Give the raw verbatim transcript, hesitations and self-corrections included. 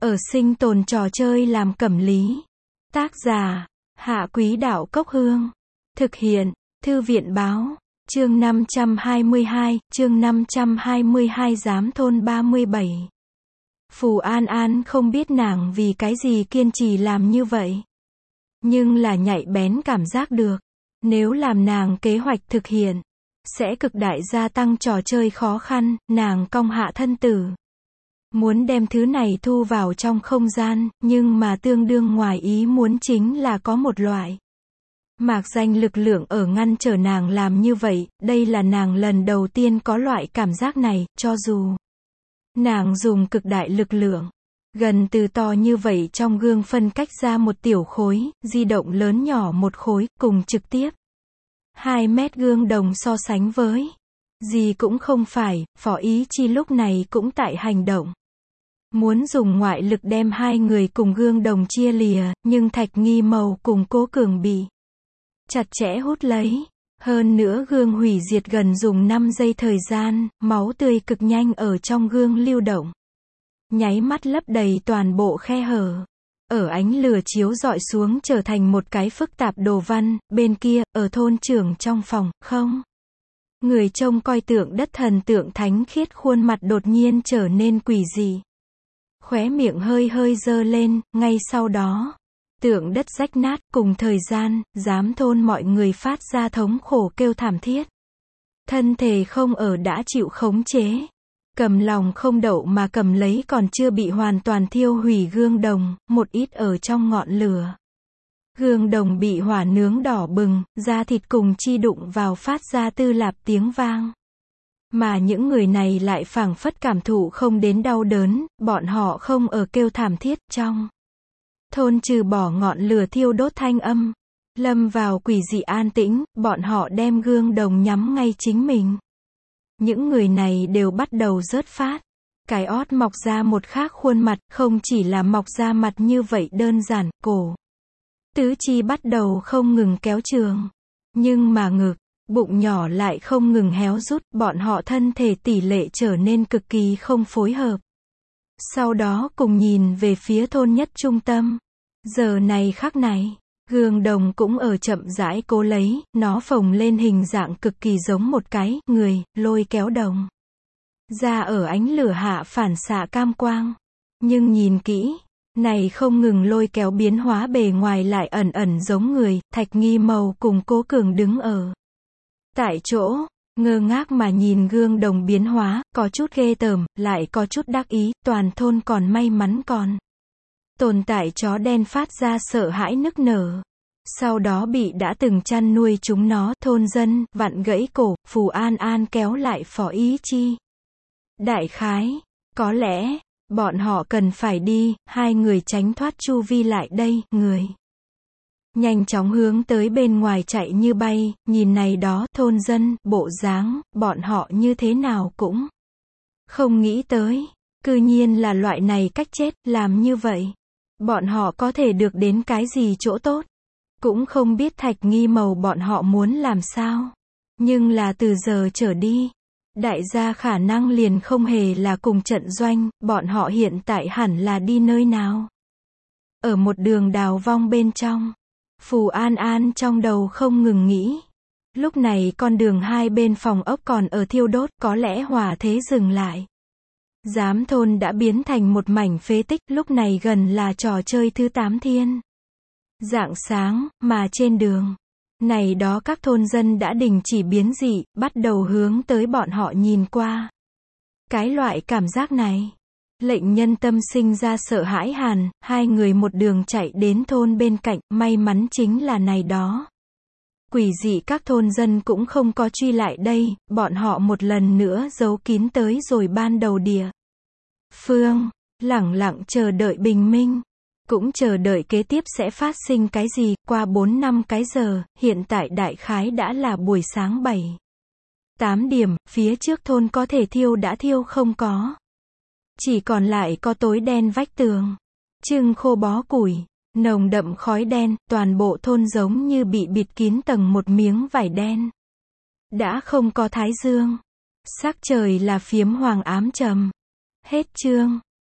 Ở sinh tồn trò chơi làm cẩm lý. Tác giả, Hạ Quý Đạo Cốc Hương. Thực hiện, Thư viện Báo. Chương năm trăm hai mươi hai, chương năm trăm hai mươi hai Giám thôn ba mươi bảy. Phù An An không biết nàng vì cái gì kiên trì làm như vậy. Nhưng là nhạy bén cảm giác được. Nếu làm nàng kế hoạch thực hiện, sẽ cực đại gia tăng trò chơi khó khăn, nàng cong hạ thân tử. Muốn đem thứ này thu vào trong không gian, nhưng mà tương đương ngoài ý muốn chính là có một loại mạc danh lực lượng ở ngăn trở nàng làm như vậy, đây là nàng lần đầu tiên có loại cảm giác này, cho dù nàng dùng cực đại lực lượng, gần từ to như vậy trong gương phân cách ra một tiểu khối, di động lớn nhỏ một khối, cùng trực tiếp hai mét gương đồng so sánh với gì cũng không phải, Phó Ý Chi lúc này cũng tại hành động. Muốn dùng ngoại lực đem hai người cùng gương đồng chia lìa, nhưng Thạch Nghi Mầu cùng Cố Cường bị chặt chẽ hút lấy. Hơn nữa gương hủy diệt gần dùng năm giây thời gian, máu tươi cực nhanh ở trong gương lưu động. Nháy mắt lấp đầy toàn bộ khe hở. Ở ánh lửa chiếu rọi xuống trở thành một cái phức tạp đồ văn, bên kia, ở thôn trưởng trong phòng, không. Người trông coi tượng đất thần tượng thánh khiết khuôn mặt đột nhiên trở nên quỷ dị. Khóe miệng hơi hơi dơ lên, ngay sau đó. Tượng đất rách nát, cùng thời gian, giám thôn mọi người phát ra thống khổ kêu thảm thiết. Thân thể không ở đã chịu khống chế. Cầm lòng không đậu mà cầm lấy còn chưa bị hoàn toàn thiêu hủy gương đồng, một ít ở trong ngọn lửa. Gương đồng bị hỏa nướng đỏ bừng, da thịt cùng chi đụng vào phát ra tư lạp tiếng vang. Mà những người này lại phảng phất cảm thụ không đến đau đớn, bọn họ không ở kêu thảm thiết, trong thôn trừ bỏ ngọn lửa thiêu đốt thanh âm, lâm vào quỷ dị an tĩnh, bọn họ đem gương đồng nhắm ngay chính mình. Những người này đều bắt đầu rớt phát. Cái ót mọc ra một khác khuôn mặt, không chỉ là mọc ra mặt như vậy đơn giản, cổ. Tứ chi bắt đầu không ngừng kéo trường. Nhưng mà ngực, bụng nhỏ lại không ngừng héo rút, bọn họ thân thể tỷ lệ trở nên cực kỳ không phối hợp. Sau đó cùng nhìn về phía thôn nhất trung tâm. Giờ này khắc này, gương đồng cũng ở chậm rãi cố lấy, nó phồng lên hình dạng cực kỳ giống một cái người, lôi kéo đồng. Ra ở ánh lửa hạ phản xạ cam quang. Nhưng nhìn kỹ, này không ngừng lôi kéo biến hóa bề ngoài lại ẩn ẩn giống người, Thạch Nghi Mầu cùng Cố Cường đứng ở tại chỗ, ngơ ngác mà nhìn gương đồng biến hóa, có chút ghê tởm, lại có chút đắc ý, toàn thôn còn may mắn còn tồn tại chó đen phát ra sợ hãi nức nở. Sau đó bị đã từng chăn nuôi chúng nó, thôn dân, vặn gãy cổ, Phù An An kéo lại Phó Ý Chi. Đại khái, có lẽ, bọn họ cần phải đi, hai người tránh thoát chu vi lại đây, người. Nhanh chóng hướng tới bên ngoài chạy như bay, nhìn này đó, thôn dân, bộ dáng, bọn họ như thế nào cũng không nghĩ tới, cư nhiên là loại này cách chết, làm như vậy. Bọn họ có thể được đến cái gì chỗ tốt. Cũng không biết Thạch Nghi Mầu bọn họ muốn làm sao. Nhưng là từ giờ trở đi, đại gia khả năng liền không hề là cùng trận doanh, bọn họ hiện tại hẳn là đi nơi nào. Ở một đường đào vong bên trong, Phù An An trong đầu không ngừng nghĩ. Lúc này con đường hai bên phòng ốc còn ở thiêu đốt, có lẽ hỏa thế dừng lại. Giám thôn đã biến thành một mảnh phế tích, lúc này gần là trò chơi thứ tám thiên. Rạng sáng, mà trên đường này đó các thôn dân đã đình chỉ biến dị, bắt đầu hướng tới bọn họ nhìn qua. Cái loại cảm giác này, lệnh nhân tâm sinh ra sợ hãi hàn, hai người một đường chạy đến thôn bên cạnh, may mắn chính là này đó. Quỷ dị các thôn dân cũng không có truy lại đây, bọn họ một lần nữa giấu kín tới rồi ban đầu địa phương, lẳng lặng chờ đợi bình minh. Cũng chờ đợi kế tiếp sẽ phát sinh cái gì, qua bốn năm cái giờ, hiện tại đại khái đã là buổi sáng bảy, tám điểm, phía trước thôn có thể thiêu đã thiêu không có. Chỉ còn lại có tối đen vách tường, trưng khô bó củi, nồng đậm khói đen, toàn bộ thôn giống như bị bịt kín tầng một miếng vải đen. Đã không có thái dương, sắc trời là phiếm hoàng ám trầm. Hết chương.